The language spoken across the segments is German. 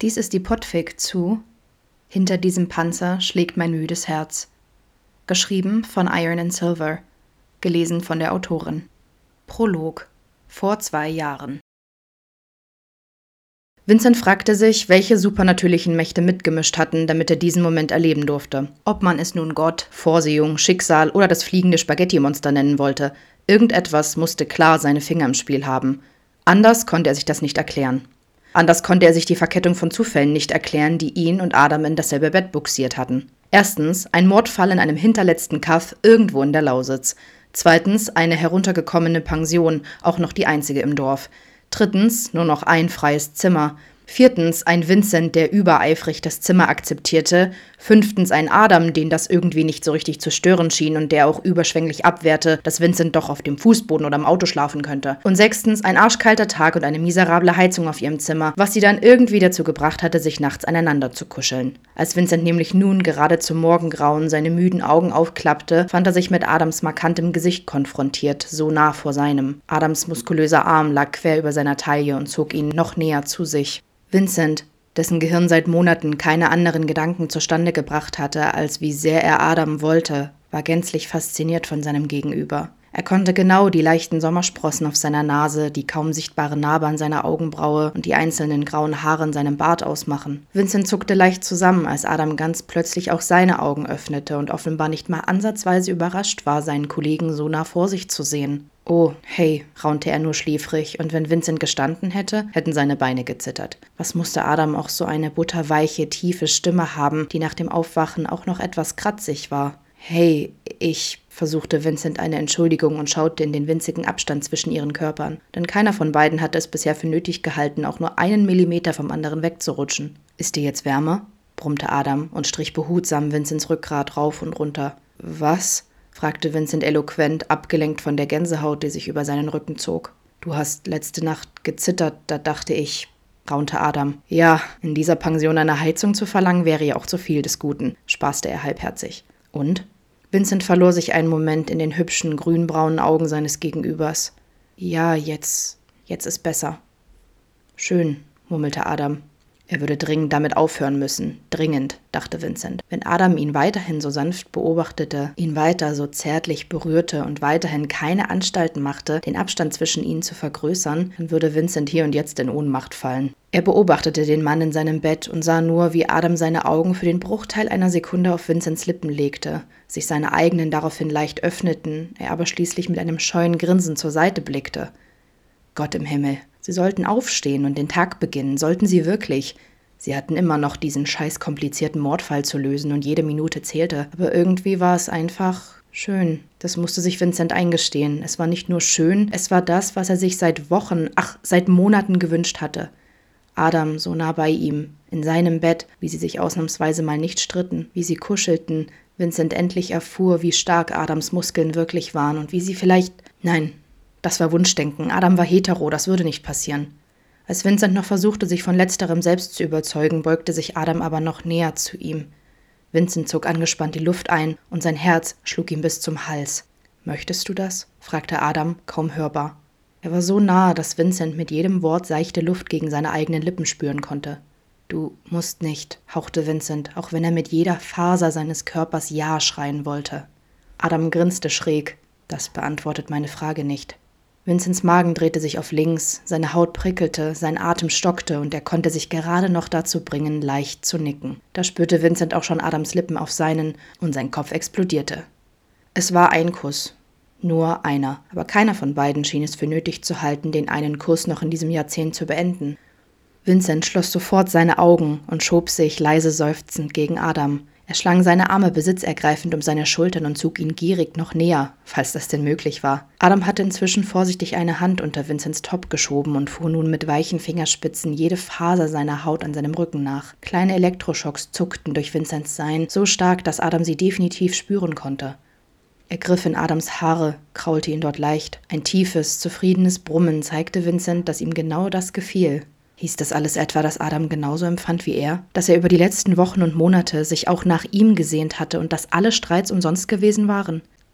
Dies ist die Podfic zu Hinter diesem Panzer schlägt mein müdes Herz. Geschrieben von Iron and Silver. Gelesen von der Autorin. Prolog. Vor 2 Jahren. Vincent fragte sich, welche supernatürlichen Mächte mitgemischt hatten, damit er diesen Moment erleben durfte. Ob man es nun Gott, Vorsehung, Schicksal oder das fliegende Spaghetti-Monster nennen wollte. Irgendetwas musste klar seine Finger im Spiel haben. Anders konnte er sich das nicht erklären. Anders konnte er sich die Verkettung von Zufällen nicht erklären, die ihn und Adam in dasselbe Bett bugsiert hatten. Erstens, ein Mordfall in einem hinterletzten Kaff irgendwo in der Lausitz. Zweitens, eine heruntergekommene Pension, auch noch die einzige im Dorf. Drittens, nur noch ein freies Zimmer. Viertens, ein Vincent, der übereifrig das Zimmer akzeptierte. Fünftens, ein Adam, den das irgendwie nicht so richtig zu stören schien und der auch überschwänglich abwehrte, dass Vincent doch auf dem Fußboden oder im Auto schlafen könnte. Und sechstens, ein arschkalter Tag und eine miserable Heizung auf ihrem Zimmer, was sie dann irgendwie dazu gebracht hatte, sich nachts aneinander zu kuscheln. Als Vincent nämlich nun gerade zum Morgengrauen seine müden Augen aufklappte, fand er sich mit Adams markantem Gesicht konfrontiert, so nah vor seinem. Adams muskulöser Arm lag quer über seiner Taille und zog ihn noch näher zu sich. Vincent, dessen Gehirn seit Monaten keine anderen Gedanken zustande gebracht hatte, als wie sehr er Adam wollte, war gänzlich fasziniert von seinem Gegenüber. Er konnte genau die leichten Sommersprossen auf seiner Nase, die kaum sichtbare Narbe an seiner Augenbraue und die einzelnen grauen Haare in seinem Bart ausmachen. Vincent zuckte leicht zusammen, als Adam ganz plötzlich auch seine Augen öffnete und offenbar nicht mal ansatzweise überrascht war, seinen Kollegen so nah vor sich zu sehen. »Oh, hey«, raunte er nur schläfrig, und wenn Vincent gestanden hätte, hätten seine Beine gezittert. Was musste Adam auch so eine butterweiche, tiefe Stimme haben, die nach dem Aufwachen auch noch etwas kratzig war? »Hey, versuchte Vincent eine Entschuldigung und schaute in den winzigen Abstand zwischen ihren Körpern, denn keiner von beiden hatte es bisher für nötig gehalten, auch nur einen Millimeter vom anderen wegzurutschen. »Ist dir jetzt wärmer?« brummte Adam und strich behutsam Vincents Rückgrat rauf und runter. »Was?« fragte Vincent eloquent, abgelenkt von der Gänsehaut, die sich über seinen Rücken zog. »Du hast letzte Nacht gezittert, da dachte ich«, raunte Adam. »Ja, in dieser Pension eine Heizung zu verlangen, wäre ja auch zu viel des Guten«, spaßte er halbherzig. »Und?« Vincent verlor sich einen Moment in den hübschen, grünbraunen Augen seines Gegenübers. »Ja, jetzt ist besser.« »Schön«, murmelte Adam. Er würde dringend damit aufhören müssen. Dringend, dachte Vincent. Wenn Adam ihn weiterhin so sanft beobachtete, ihn weiter so zärtlich berührte und weiterhin keine Anstalten machte, den Abstand zwischen ihnen zu vergrößern, dann würde Vincent hier und jetzt in Ohnmacht fallen. Er beobachtete den Mann in seinem Bett und sah nur, wie Adam seine Augen für den Bruchteil einer Sekunde auf Vincents Lippen legte, sich seine eigenen daraufhin leicht öffneten, er aber schließlich mit einem scheuen Grinsen zur Seite blickte. Gott im Himmel. Sie sollten aufstehen und den Tag beginnen, sollten sie wirklich. Sie hatten immer noch diesen scheiß komplizierten Mordfall zu lösen und jede Minute zählte. Aber irgendwie war es einfach schön. Das musste sich Vincent eingestehen. Es war nicht nur schön, es war das, was er sich seit Wochen, seit Monaten gewünscht hatte. Adam so nah bei ihm, in seinem Bett, wie sie sich ausnahmsweise mal nicht stritten, wie sie kuschelten. Vincent endlich erfuhr, wie stark Adams Muskeln wirklich waren und wie sie vielleicht... Nein. Das war Wunschdenken. Adam war hetero, das würde nicht passieren. Als Vincent noch versuchte, sich von letzterem selbst zu überzeugen, beugte sich Adam aber noch näher zu ihm. Vincent zog angespannt die Luft ein und sein Herz schlug ihm bis zum Hals. »Möchtest du das?« fragte Adam, kaum hörbar. Er war so nahe, dass Vincent mit jedem Wort seichte Luft gegen seine eigenen Lippen spüren konnte. »Du musst nicht«, hauchte Vincent, auch wenn er mit jeder Faser seines Körpers Ja schreien wollte. Adam grinste schräg. »Das beantwortet meine Frage nicht.« Vincents Magen drehte sich auf links, seine Haut prickelte, sein Atem stockte und er konnte sich gerade noch dazu bringen, leicht zu nicken. Da spürte Vincent auch schon Adams Lippen auf seinen und sein Kopf explodierte. Es war ein Kuss. Nur einer. Aber keiner von beiden schien es für nötig zu halten, den einen Kuss noch in diesem Jahrzehnt zu beenden. Vincent schloss sofort seine Augen und schob sich leise seufzend gegen Adam. Er schlang seine Arme besitzergreifend um seine Schultern und zog ihn gierig noch näher, falls das denn möglich war. Adam hatte inzwischen vorsichtig eine Hand unter Vincents Top geschoben und fuhr nun mit weichen Fingerspitzen jede Faser seiner Haut an seinem Rücken nach. Kleine Elektroschocks zuckten durch Vincents Sein, so stark, dass Adam sie definitiv spüren konnte. Er griff in Adams Haare, kraulte ihn dort leicht. Ein tiefes, zufriedenes Brummen zeigte Vincent, dass ihm genau das gefiel. Hieß das alles etwa, dass Adam genauso empfand wie er? Dass er über die letzten Wochen und Monate sich auch nach ihm gesehnt hatte und dass alle Streits umsonst gewesen waren?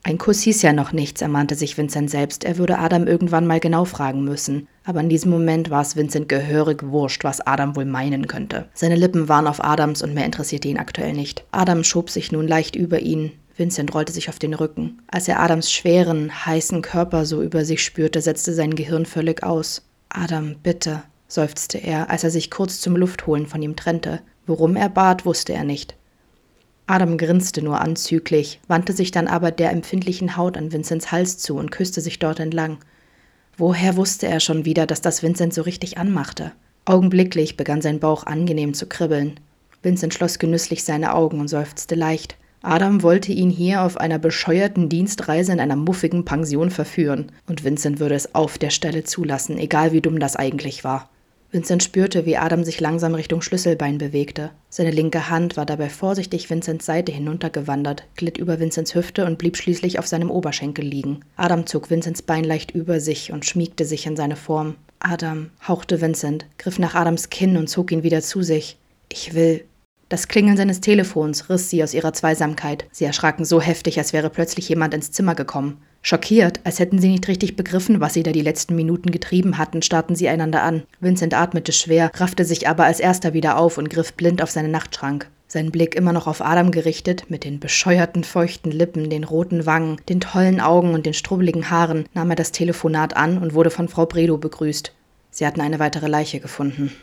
Ein Kuss hieß ja noch nichts, ermahnte sich Vincent selbst. Er würde Adam irgendwann mal genau fragen müssen. Aber in diesem Moment war es Vincent gehörig wurscht, was Adam wohl meinen könnte. Seine Lippen waren auf Adams und mehr interessierte ihn aktuell nicht. Adam schob sich nun leicht über ihn. Vincent rollte sich auf den Rücken. Als er Adams schweren, heißen Körper so über sich spürte, setzte sein Gehirn völlig aus. »Adam, bitte«, seufzte er, als er sich kurz zum Luftholen von ihm trennte. Worum er bat, wusste er nicht. Adam grinste nur anzüglich, wandte sich dann aber der empfindlichen Haut an Vincents Hals zu und küsste sich dort entlang. Woher wusste er schon wieder, dass das Vincent so richtig anmachte? Augenblicklich begann sein Bauch angenehm zu kribbeln. Vincent schloss genüsslich seine Augen und seufzte leicht. Adam wollte ihn hier auf einer bescheuerten Dienstreise in einer muffigen Pension verführen, und Vincent würde es auf der Stelle zulassen, egal wie dumm das eigentlich war. Vincent spürte, wie Adam sich langsam Richtung Schlüsselbein bewegte. Seine linke Hand war dabei vorsichtig Vincents Seite hinuntergewandert, glitt über Vincents Hüfte und blieb schließlich auf seinem Oberschenkel liegen. Adam zog Vincents Bein leicht über sich und schmiegte sich in seine Form. »Adam«, hauchte Vincent, griff nach Adams Kinn und zog ihn wieder zu sich. »Ich will...« Das Klingeln seines Telefons riss sie aus ihrer Zweisamkeit. Sie erschraken so heftig, als wäre plötzlich jemand ins Zimmer gekommen. Schockiert, als hätten sie nicht richtig begriffen, was sie da die letzten Minuten getrieben hatten, starrten sie einander an. Vincent atmete schwer, raffte sich aber als erster wieder auf und griff blind auf seinen Nachtschrank. Sein Blick immer noch auf Adam gerichtet, mit den bescheuerten, feuchten Lippen, den roten Wangen, den tollen Augen und den strubbeligen Haaren, nahm er das Telefonat an und wurde von Frau Bredow begrüßt. Sie hatten eine weitere Leiche gefunden.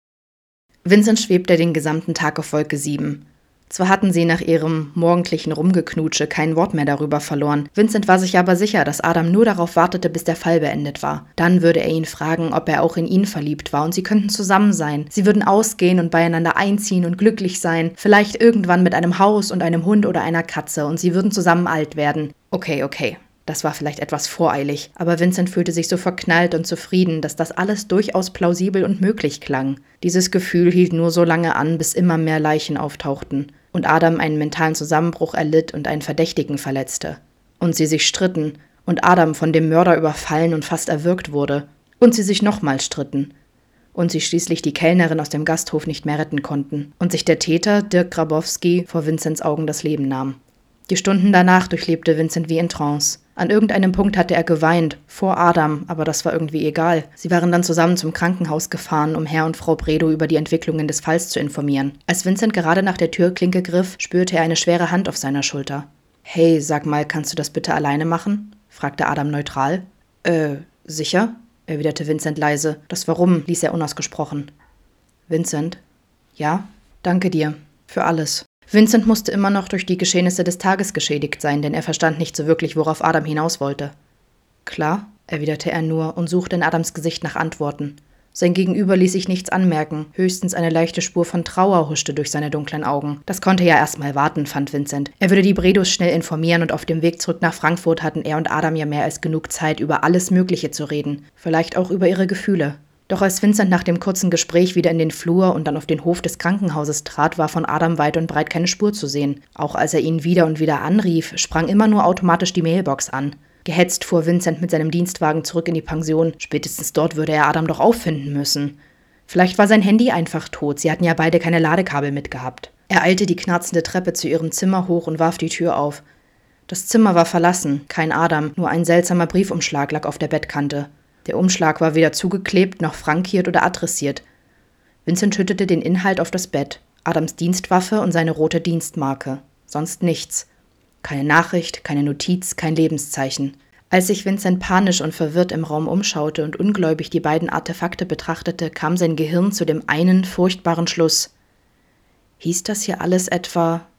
Vincent schwebte den gesamten Tag auf Wolke 7. Zwar hatten sie nach ihrem morgendlichen Rumgeknutsche kein Wort mehr darüber verloren, Vincent war sich aber sicher, dass Adam nur darauf wartete, bis der Fall beendet war. Dann würde er ihn fragen, ob er auch in ihn verliebt war, und sie könnten zusammen sein. Sie würden ausgehen und beieinander einziehen und glücklich sein, vielleicht irgendwann mit einem Haus und einem Hund oder einer Katze, und sie würden zusammen alt werden. Okay. Das war vielleicht etwas voreilig, aber Vincent fühlte sich so verknallt und zufrieden, dass das alles durchaus plausibel und möglich klang. Dieses Gefühl hielt nur so lange an, bis immer mehr Leichen auftauchten und Adam einen mentalen Zusammenbruch erlitt und einen Verdächtigen verletzte. Und sie sich stritten und Adam von dem Mörder überfallen und fast erwürgt wurde. Und sie sich nochmals stritten. Und sie schließlich die Kellnerin aus dem Gasthof nicht mehr retten konnten. Und sich der Täter, Dirk Grabowski, vor Vincents Augen das Leben nahm. Die Stunden danach durchlebte Vincent wie in Trance. An irgendeinem Punkt hatte er geweint, vor Adam, aber das war irgendwie egal. Sie waren dann zusammen zum Krankenhaus gefahren, um Herr und Frau Bredow über die Entwicklungen des Falls zu informieren. Als Vincent gerade nach der Türklinke griff, spürte er eine schwere Hand auf seiner Schulter. »Hey, sag mal, kannst du das bitte alleine machen?« fragte Adam neutral. Sicher?« erwiderte Vincent leise. Das Warum ließ er unausgesprochen. »Vincent?« »Ja? Danke dir. Für alles.« Vincent musste immer noch durch die Geschehnisse des Tages geschädigt sein, denn er verstand nicht so wirklich, worauf Adam hinaus wollte. »Klar«, erwiderte er nur und suchte in Adams Gesicht nach Antworten. Sein Gegenüber ließ sich nichts anmerken, höchstens eine leichte Spur von Trauer huschte durch seine dunklen Augen. Das konnte ja erstmal warten, fand Vincent. Er würde die Bredows schnell informieren und auf dem Weg zurück nach Frankfurt hatten er und Adam ja mehr als genug Zeit, über alles Mögliche zu reden. Vielleicht auch über ihre Gefühle. Doch als Vincent nach dem kurzen Gespräch wieder in den Flur und dann auf den Hof des Krankenhauses trat, war von Adam weit und breit keine Spur zu sehen. Auch als er ihn wieder und wieder anrief, sprang immer nur automatisch die Mailbox an. Gehetzt fuhr Vincent mit seinem Dienstwagen zurück in die Pension. Spätestens dort würde er Adam doch auffinden müssen. Vielleicht war sein Handy einfach tot, sie hatten ja beide keine Ladekabel mitgehabt. Er eilte die knarzende Treppe zu ihrem Zimmer hoch und warf die Tür auf. Das Zimmer war verlassen, kein Adam, nur ein seltsamer Briefumschlag lag auf der Bettkante. Der Umschlag war weder zugeklebt noch frankiert oder adressiert. Vincent schüttete den Inhalt auf das Bett. Adams Dienstwaffe und seine rote Dienstmarke. Sonst nichts. Keine Nachricht, keine Notiz, kein Lebenszeichen. Als sich Vincent panisch und verwirrt im Raum umschaute und ungläubig die beiden Artefakte betrachtete, kam sein Gehirn zu dem einen furchtbaren Schluss. Hieß das hier alles etwa